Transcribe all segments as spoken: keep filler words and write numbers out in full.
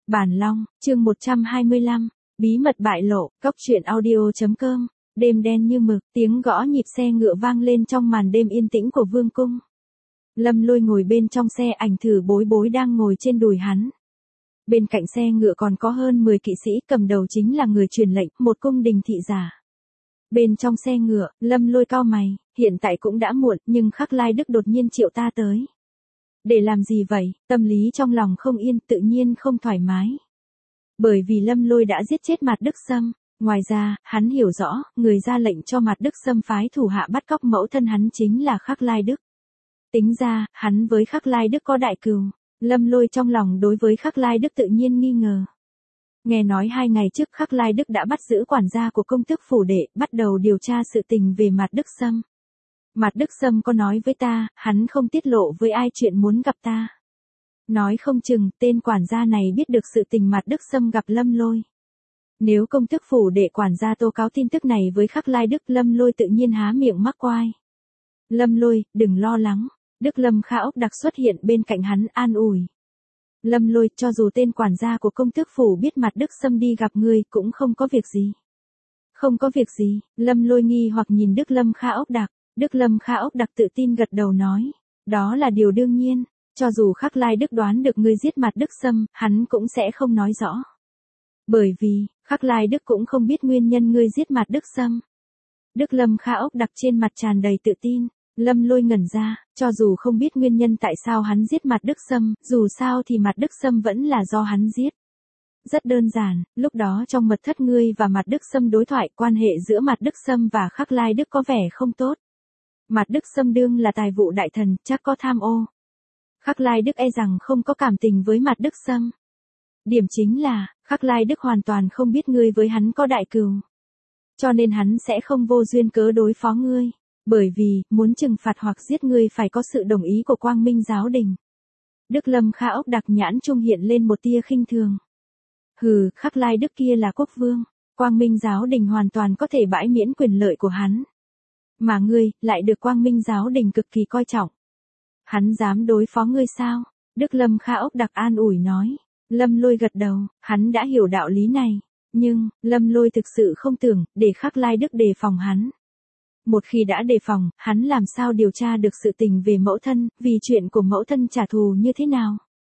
Bản Long, chương một trăm hai mươi lăm, bí mật bại lộ, cóc truyện audio chấm com, đêm đen như mực, tiếng gõ nhịp xe ngựa vang lên trong màn đêm yên tĩnh của vương cung. Lâm Lôi ngồi bên trong xe, Ảnh Thử Bối Bối đang ngồi trên đùi hắn. Bên cạnh xe ngựa còn có hơn mười kỵ sĩ, cầm đầu chính là người truyền lệnh, một cung đình thị giả. Bên trong xe ngựa, Lâm Lôi cau mày, hiện tại cũng đã muộn, nhưng Khắc Lai Đức đột nhiên triệu ta tới. Để làm gì vậy? Tâm lý trong lòng không yên, tự nhiên không thoải mái. Bởi vì Lâm Lôi đã giết chết Mạt Đức Sâm, ngoài ra, hắn hiểu rõ, người ra lệnh cho Mạt Đức Sâm phái thủ hạ bắt cóc mẫu thân hắn chính là Khắc Lai Đức. Tính ra, hắn với Khắc Lai Đức có đại cừu. Lâm Lôi trong lòng đối với Khắc Lai Đức tự nhiên nghi ngờ. Nghe nói hai ngày trước Khắc Lai Đức đã bắt giữ quản gia của công tước phủ đệ, bắt đầu điều tra sự tình về Mạt Đức Sâm. Mạt Đức Sâm có nói với ta, hắn không tiết lộ với ai chuyện muốn gặp ta. Nói không chừng, tên quản gia này biết được sự tình Mạt Đức Sâm gặp Lâm Lôi. Nếu công tước phủ đệ quản gia tố cáo tin tức này với Khắc Lai Đức, Lâm Lôi tự nhiên há miệng mắc oai. Lâm Lôi, đừng lo lắng. Đức Lâm Kha Ốc Đặc xuất hiện bên cạnh hắn an ủi. Lâm Lôi, cho dù tên quản gia của công tước phủ biết Mạt Đức Sâm đi gặp ngươi cũng không có việc gì. Không có việc gì, Lâm Lôi nghi hoặc nhìn Đức Lâm Kha Ốc Đặc. Đức Lâm Kha Ốc Đặc tự tin gật đầu nói. Đó là điều đương nhiên, cho dù Khắc Lai Đức đoán được ngươi giết Mạt Đức Sâm, hắn cũng sẽ không nói rõ. Bởi vì, Khắc Lai Đức cũng không biết nguyên nhân ngươi giết Mạt Đức Sâm. Đức Lâm Kha Ốc Đặc trên mặt tràn đầy tự tin. Lâm Lôi ngẩn ra, cho dù không biết nguyên nhân tại sao hắn giết Mạt Đức Sâm, dù sao thì Mạt Đức Sâm vẫn là do hắn giết. Rất đơn giản, lúc đó trong mật thất ngươi và Mạt Đức Sâm đối thoại, quan hệ giữa Mạt Đức Sâm và Khắc Lai Đức có vẻ không tốt. Mạt Đức Sâm đương là tài vụ đại thần, chắc có tham ô. Khắc Lai Đức e rằng không có cảm tình với Mạt Đức Sâm. Điểm chính là, Khắc Lai Đức hoàn toàn không biết ngươi với hắn có đại cừu. Cho nên hắn sẽ không vô duyên cớ đối phó ngươi. Bởi vì, muốn trừng phạt hoặc giết ngươi phải có sự đồng ý của Quang Minh giáo đình. Đức Lâm Kha Ốc Đặc nhãn trung hiện lên một tia khinh thường. Hừ, Khắc Lai Đức kia là quốc vương. Quang Minh giáo đình hoàn toàn có thể bãi miễn quyền lợi của hắn. Mà ngươi, lại được Quang Minh giáo đình cực kỳ coi trọng. Hắn dám đối phó ngươi sao? Đức Lâm Kha Ốc Đặc an ủi nói. Lâm Lôi gật đầu, hắn đã hiểu đạo lý này. Nhưng, Lâm Lôi thực sự không tưởng, để Khắc Lai Đức đề phòng hắn. Một khi đã đề phòng, hắn làm sao điều tra được sự tình về mẫu thân, vì chuyện của mẫu thân trả thù như thế nào?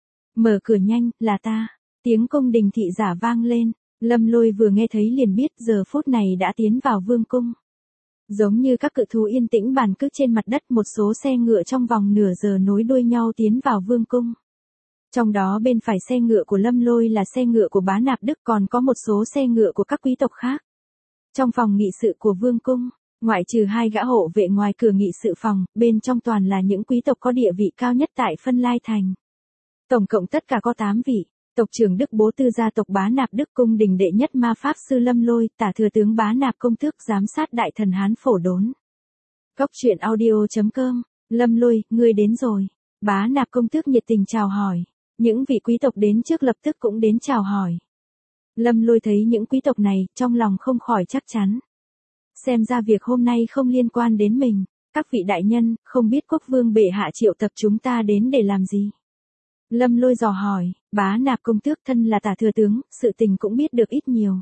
Mở cửa nhanh, là ta. Tiếng cung đình thị giả vang lên. Lâm Lôi vừa nghe thấy liền biết giờ phút này đã tiến vào vương cung. Giống như các cự thú yên tĩnh bàn cước trên mặt đất, một số xe ngựa trong vòng nửa giờ nối đuôi nhau tiến vào vương cung. Trong đó bên phải xe ngựa của Lâm Lôi là xe ngựa của Bá Nạp Đức, còn có một số xe ngựa của các quý tộc khác. Trong phòng nghị sự của vương cung, ngoại trừ hai gã hộ vệ ngoài cửa nghị sự phòng, bên trong toàn là những quý tộc có địa vị cao nhất tại Phân Lai Thành. Tổng cộng tất cả có tám vị. Tộc trưởng Đức Bố Tư gia tộc Bá Nạp Đức, cung đình đệ nhất ma pháp sư Lâm Lôi, tả thừa tướng Bá Nạp công tước, giám sát đại thần Hán Phổ Đốn. Cóc truyện audio chấm com, Lâm Lôi, ngươi đến rồi. Bá Nạp công tước nhiệt tình chào hỏi. Những vị quý tộc đến trước lập tức cũng đến chào hỏi. Lâm Lôi thấy những quý tộc này, trong lòng không khỏi chắc chắn. Xem ra việc hôm nay không liên quan đến mình. Các vị đại nhân, không biết quốc vương bệ hạ triệu tập chúng ta đến để làm gì? Lâm Lôi dò hỏi. Bá Nạp công tước thân là tả thừa tướng, sự tình cũng biết được ít nhiều.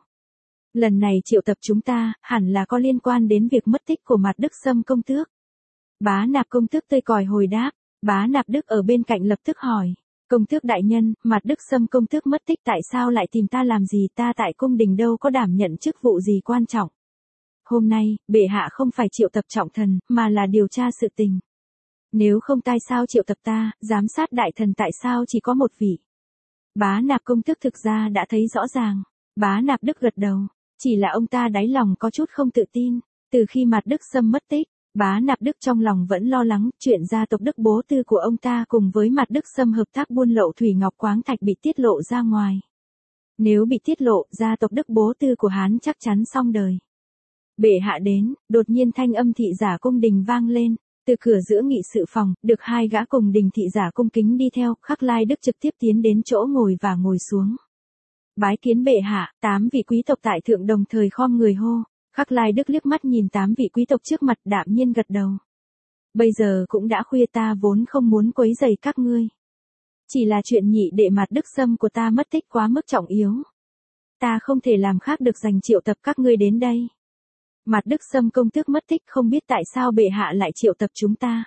Lần này triệu tập chúng ta, hẳn là có liên quan đến việc mất tích của Mạt Đức Sâm công tước. Bá Nạp công tước tươi còi hồi đáp. Bá Nạp Đức ở bên cạnh lập tức hỏi. Công tước đại nhân, Mạt Đức Sâm công tước mất tích, tại sao lại tìm ta làm gì? Ta tại cung đình đâu có đảm nhận chức vụ gì quan trọng. Hôm nay, bệ hạ không phải triệu tập trọng thần, mà là điều tra sự tình. Nếu không tại sao triệu tập ta, giám sát đại thần tại sao chỉ có một vị? Bá Nạp công tước thực ra đã thấy rõ ràng. Bá Nạp Đức gật đầu. Chỉ là ông ta đáy lòng có chút không tự tin. Từ khi Mạt Đức Sâm mất tích, Bá Nạp Đức trong lòng vẫn lo lắng chuyện gia tộc Đức Bố Tư của ông ta cùng với Mạt Đức Sâm hợp tác buôn lậu thủy ngọc khoáng thạch bị tiết lộ ra ngoài. Nếu bị tiết lộ, gia tộc Đức Bố Tư của hắn chắc chắn xong đời. Bệ hạ đến, đột nhiên thanh âm thị giả cung đình vang lên. Từ cửa giữa nghị sự phòng, được hai gã cùng đình thị giả cung kính đi theo, Khắc Lai Đức trực tiếp tiến đến chỗ ngồi và ngồi xuống. Bái kiến bệ hạ, tám vị quý tộc tại thượng đồng thời khom người hô. Khắc Lai Đức liếc mắt nhìn tám vị quý tộc trước mặt, đạm nhiên gật đầu. Bây giờ cũng đã khuya, ta vốn không muốn quấy rầy các ngươi. Chỉ là chuyện nhị đệ Mạt Đức Sâm của ta mất tích quá mức trọng yếu. Ta không thể làm khác được dành triệu tập các ngươi đến đây. Mạt Đức Sâm công tước mất tích, không biết tại sao bệ hạ lại triệu tập chúng ta.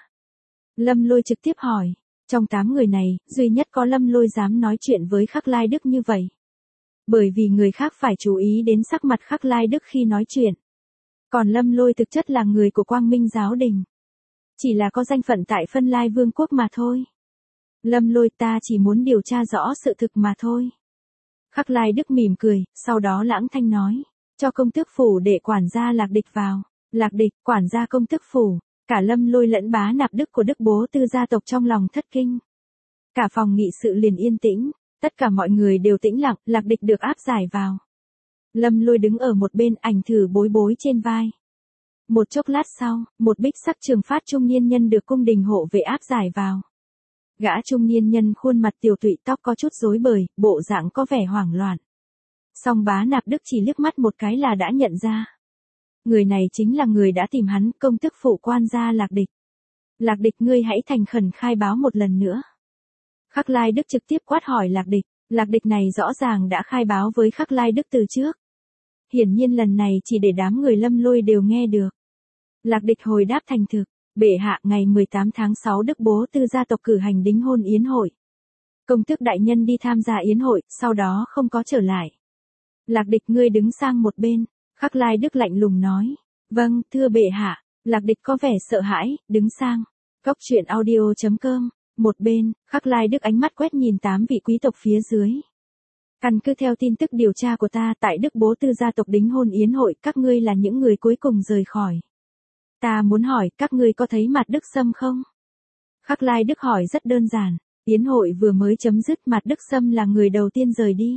Lâm Lôi trực tiếp hỏi, trong tám người này, duy nhất có Lâm Lôi dám nói chuyện với Khắc Lai Đức như vậy. Bởi vì người khác phải chú ý đến sắc mặt Khắc Lai Đức khi nói chuyện. Còn Lâm Lôi thực chất là người của Quang Minh giáo đình. Chỉ là có danh phận tại Phân Lai Vương quốc mà thôi. Lâm Lôi, ta chỉ muốn điều tra rõ sự thực mà thôi. Khắc Lai Đức mỉm cười, sau đó lãng thanh nói, cho công tước phủ để quản gia Lạc Địch vào. Lạc Địch, quản gia công tước phủ, cả Lâm Lôi lẫn Bá Nạp Đức của Đức Bố Tư gia tộc trong lòng thất kinh. Cả phòng nghị sự liền yên tĩnh, tất cả mọi người đều tĩnh lặng, Lạc Địch được áp giải vào. Lâm Lôi đứng ở một bên, ảnh thử bối bối trên vai. Một chốc lát sau, một bích sắc trường phát trung niên nhân được cung đình hộ vệ áp giải vào. Gã trung niên nhân khuôn mặt tiều tụy, tóc có chút rối bời, bộ dạng có vẻ hoảng loạn. Song Bá Nạp Đức chỉ liếc mắt một cái là đã nhận ra. Người này chính là người đã tìm hắn, công tước phụ quan gia Lạc Địch. Lạc Địch, ngươi hãy thành khẩn khai báo một lần nữa. Khắc Lai Đức trực tiếp quát hỏi Lạc Địch, Lạc Địch này rõ ràng đã khai báo với Khắc Lai Đức từ trước. Hiển nhiên lần này chỉ để đám người Lâm Lôi đều nghe được. Lạc Địch hồi đáp thành thực, bệ hạ, ngày mười tám tháng sáu Đức Bố Tư gia tộc cử hành đính hôn yến hội. Công tước đại nhân đi tham gia yến hội, sau đó không có trở lại. Lạc Địch, ngươi đứng sang một bên. Khắc Lai Đức lạnh lùng nói, vâng, thưa bệ hạ. Lạc Địch có vẻ sợ hãi, đứng sang. Cốc truyện audio chấm com. Một bên, Khắc Lai Đức ánh mắt quét nhìn tám vị quý tộc phía dưới. Căn cứ theo tin tức điều tra của ta, tại Đức Bố Tư gia tộc đính hôn yến hội, các ngươi là những người cuối cùng rời khỏi. Ta muốn hỏi, các ngươi có thấy Mạt Đức Sâm không? Khắc Lai Đức hỏi rất đơn giản, yến hội vừa mới chấm dứt, Mạt Đức Sâm là người đầu tiên rời đi.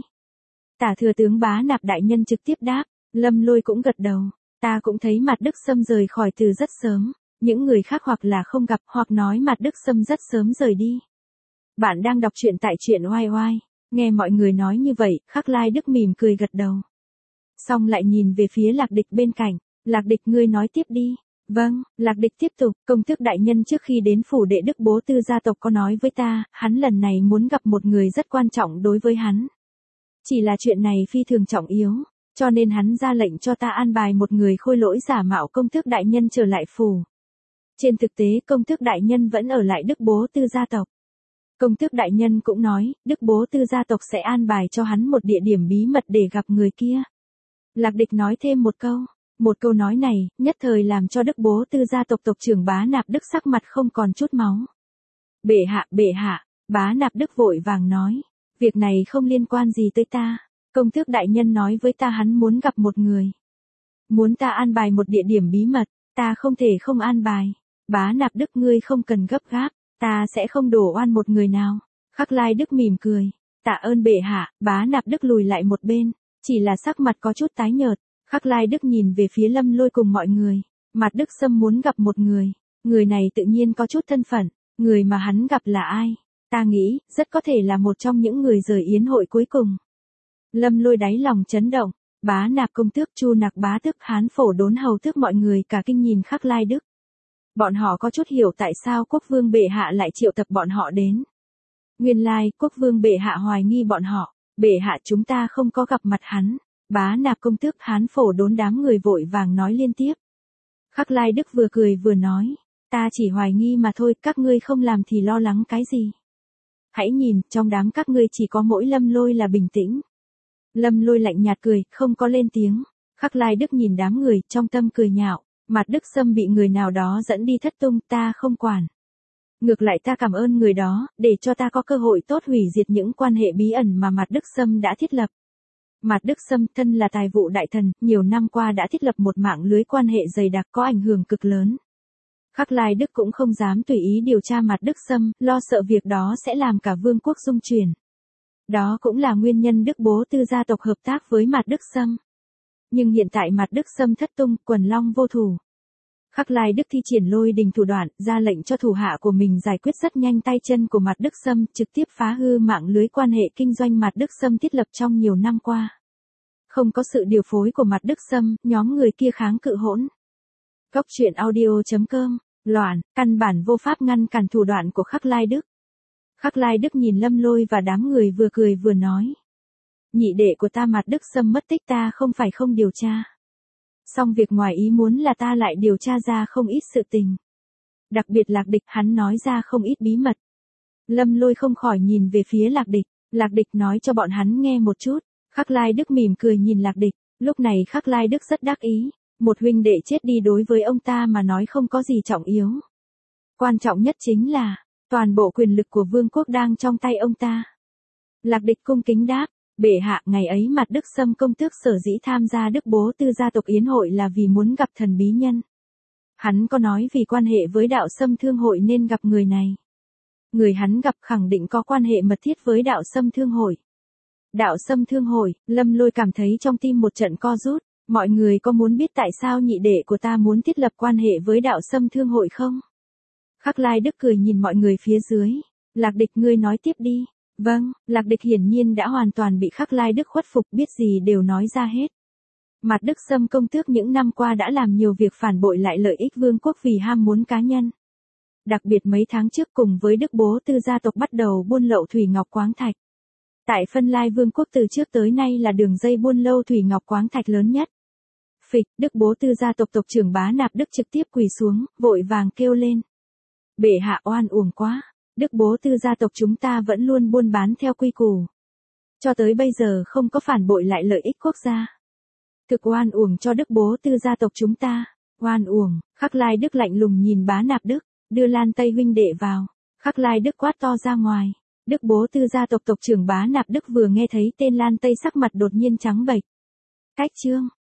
Tả thừa tướng Bá Nạp đại nhân trực tiếp đáp, Lâm Lôi cũng gật đầu, ta cũng thấy Mạt Đức Sâm rời khỏi từ rất sớm, những người khác hoặc là không gặp hoặc nói Mạt Đức Sâm rất sớm rời đi. Bạn đang đọc truyện tại truyện oai oai, nghe mọi người nói như vậy, Khắc Lai Đức mỉm cười gật đầu. Xong lại nhìn về phía Lạc Địch bên cạnh, Lạc Địch, ngươi nói tiếp đi. Vâng, Lạc Địch tiếp tục, công tước đại nhân trước khi đến phủ đệ Đức Bố Tư gia tộc có nói với ta, hắn lần này muốn gặp một người rất quan trọng đối với hắn. Chỉ là chuyện này phi thường trọng yếu, cho nên hắn ra lệnh cho ta an bài một người khôi lỗi giả mạo công tước đại nhân trở lại phủ. Trên thực tế công tước đại nhân vẫn ở lại Đức Bố Tư gia tộc. Công tước đại nhân cũng nói, Đức Bố Tư gia tộc sẽ an bài cho hắn một địa điểm bí mật để gặp người kia. Lạc Địch nói thêm một câu. Một câu nói này, nhất thời làm cho Đức Bố Tư gia tộc tộc trưởng Bá Nạp Đức sắc mặt không còn chút máu. Bệ hạ, bệ hạ, Bá Nạp Đức vội vàng nói, việc này không liên quan gì tới ta. Công tước đại nhân nói với ta hắn muốn gặp một người. Muốn ta an bài một địa điểm bí mật, ta không thể không an bài. Bá Nạp Đức, ngươi không cần gấp gáp, ta sẽ không đổ oan một người nào. Khắc Lai Đức mỉm cười, tạ ơn bệ hạ. Bá Nạp Đức lùi lại một bên, chỉ là sắc mặt có chút tái nhợt. Khắc Lai Đức nhìn về phía Lâm Lôi cùng mọi người, Mạt Đức Sâm muốn gặp một người, người này tự nhiên có chút thân phận, người mà hắn gặp là ai? Ta nghĩ, rất có thể là một trong những người rời yến hội cuối cùng. Lâm Lôi đáy lòng chấn động, Bá Nạp công tước, Chu Nặc bá tước, Hán Phổ Đốn hầu tước, mọi người cả kinh nhìn Khắc Lai Đức. Bọn họ có chút hiểu tại sao quốc vương bệ hạ lại triệu tập bọn họ đến. Nguyên lai, quốc vương bệ hạ hoài nghi bọn họ, bệ hạ chúng ta không có gặp mặt hắn. Bá Nạp công tước, Hán Phổ Đốn đám người vội vàng nói liên tiếp. Khắc Lai Đức vừa cười vừa nói, ta chỉ hoài nghi mà thôi, các ngươi không làm thì lo lắng cái gì. Hãy nhìn, trong đám các ngươi chỉ có mỗi Lâm Lôi là bình tĩnh. Lâm Lôi lạnh nhạt cười, không có lên tiếng. Khắc Lai Đức nhìn đám người, trong tâm cười nhạo, Mạt Đức Sâm bị người nào đó dẫn đi thất tung, ta không quản. Ngược lại ta cảm ơn người đó, để cho ta có cơ hội tốt hủy diệt những quan hệ bí ẩn mà Mạt Đức Sâm đã thiết lập. Mạt Đức Sâm thân là tài vụ đại thần, nhiều năm qua đã thiết lập một mạng lưới quan hệ dày đặc có ảnh hưởng cực lớn. Khắc Lai Đức cũng không dám tùy ý điều tra Mạt Đức Sâm, lo sợ việc đó sẽ làm cả vương quốc rung chuyển. Đó cũng là nguyên nhân Đức Bố Tư gia tộc hợp tác với Mạt Đức Sâm. Nhưng hiện tại Mạt Đức Sâm thất tung, quần long vô thủ. Khắc Lai Đức thi triển lôi đình thủ đoạn, ra lệnh cho thủ hạ của mình giải quyết rất nhanh tay chân của Mạt Đức Sâm, trực tiếp phá hư mạng lưới quan hệ kinh doanh Mạt Đức Sâm thiết lập trong nhiều năm qua. Không có sự điều phối của Mạt Đức Sâm, nhóm người kia kháng cự hỗn. Cốc truyện audio chấm com, loạn, căn bản vô pháp ngăn cản thủ đoạn của Khắc Lai Đức. Khắc Lai Đức nhìn Lâm Lôi và đám người vừa cười vừa nói. Nhị đệ của ta Mạt Đức Sâm mất tích ta không phải không điều tra. Song việc ngoài ý muốn là ta lại điều tra ra không ít sự tình. Đặc biệt Lạc Địch hắn nói ra không ít bí mật. Lâm Lôi không khỏi nhìn về phía Lạc Địch. Lạc Địch nói cho bọn hắn nghe một chút. Khắc Lai Đức mỉm cười nhìn Lạc Địch. Lúc này Khắc Lai Đức rất đắc ý. Một huynh đệ chết đi đối với ông ta mà nói không có gì trọng yếu. Quan trọng nhất chính là, toàn bộ quyền lực của vương quốc đang trong tay ông ta. Lạc Địch cung kính đáp, bệ hạ ngày ấy Mạt Đức Sâm công tước sở dĩ tham gia Đức Bố Tư gia tộc yến hội là vì muốn gặp thần bí nhân. Hắn có nói vì quan hệ với đạo Sâm Thương hội nên gặp người này. Người hắn gặp khẳng định có quan hệ mật thiết với đạo Sâm Thương hội. Đạo Sâm Thương hội, Lâm Lôi cảm thấy trong tim một trận co rút. Mọi người có muốn biết tại sao nhị đệ của ta muốn thiết lập quan hệ với đạo Sâm Thương hội không? Khắc Lai Đức cười nhìn mọi người phía dưới. Lạc Địch ngươi nói tiếp đi. Vâng, Lạc Địch hiển nhiên đã hoàn toàn bị Khắc Lai Đức khuất phục, biết gì đều nói ra hết. Mạt Đức Sâm công tước những năm qua đã làm nhiều việc phản bội lại lợi ích vương quốc vì ham muốn cá nhân. Đặc biệt mấy tháng trước cùng với Đức Bố Tư gia tộc bắt đầu buôn lậu thủy ngọc khoáng thạch. Tại Phân Lai vương quốc từ trước tới nay là đường dây buôn lậu thủy ngọc khoáng thạch lớn nhất. Phịch, Đức Bố Tư gia tộc tộc trưởng Bá Nạp Đức trực tiếp quỳ xuống, vội vàng kêu lên. Bệ hạ oan uổng quá, Đức Bố Tư gia tộc chúng ta vẫn luôn buôn bán theo quy củ. Cho tới bây giờ không có phản bội lại lợi ích quốc gia. Thực oan uổng cho Đức Bố Tư gia tộc chúng ta, oan uổng. Khắc Lai Đức lạnh lùng nhìn Bá Nạp Đức, đưa Lan Tây huynh đệ vào. Khắc Lai Đức quát to ra ngoài. Đức Bố Tư gia tộc tộc trưởng Bá Nạp Đức vừa nghe thấy tên Lan Tây sắc mặt đột nhiên trắng bệch. Cách chương